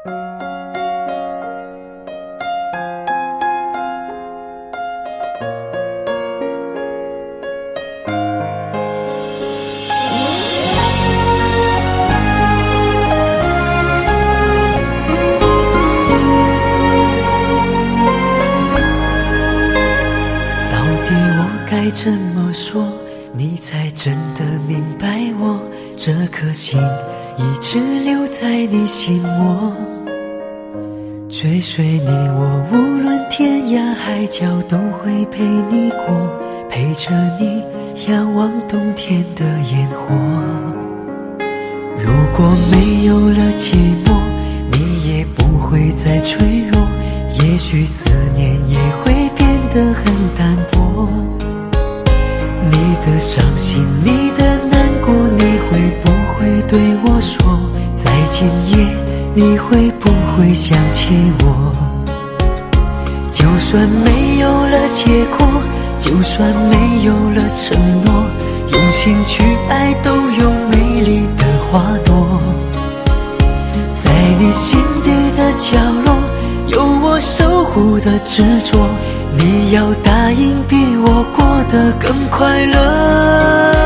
该怎么说你才真的明白我？这颗心一直留在你心窝，追随你我无论天涯海角都会陪你过，陪着你仰望冬天的烟火。如果没有了寂寞，你也不会再脆弱，也许思念也会变得很淡薄。你的伤心，你的难过，你会不会对我说？在今夜，你会不会想起我？就算没有了结果，就算没有了承诺，用心去爱都有美丽的花朵。在你心底的角落，有我守护的执着，你要答应比我过得更快乐。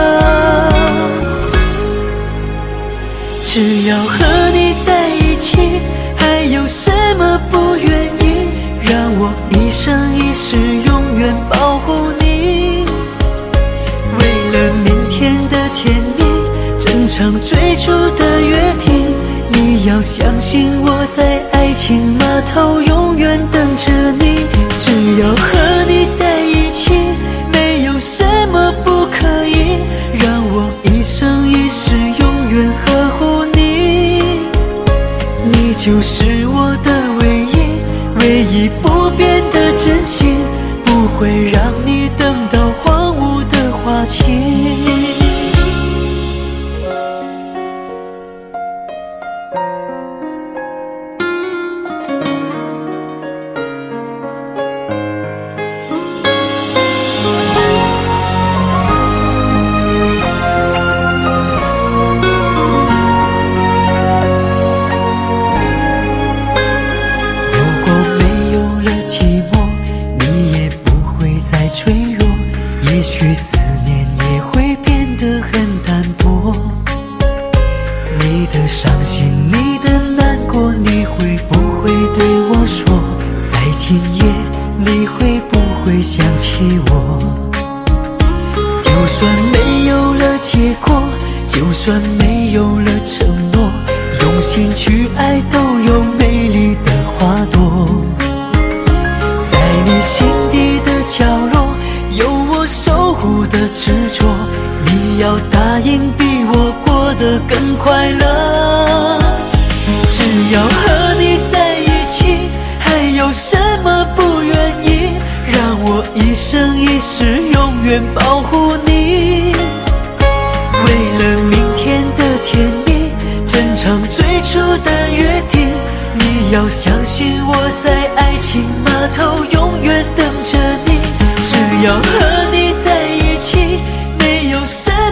只要和你在一起，还有什么不愿意？让我一生一世永远保护你。为了明天的甜蜜，整场最初的约定，你要相信我在爱情码头永远等着你。只要和你在一起，没有什么不可以，让我一生一世永远呵护你。你就是我的唯一，唯一不变的真心，不会让你等到荒芜的花期。也许思念也会变得很淡薄。你的伤心，你的难过，你会不会对我说？在今夜，你会不会想起我？就算没有了结果，就算没有了承诺，用心去爱都有美丽的花朵。在你心底的角落，有我守护的执着，你要答应比我过得更快乐。只要和你在一起，还有什么不愿意？让我一生一世永远保护你。为了明天的甜蜜，整场最初的约定，你要相信我在爱情码头永远等着你。只要和你在一起，没有什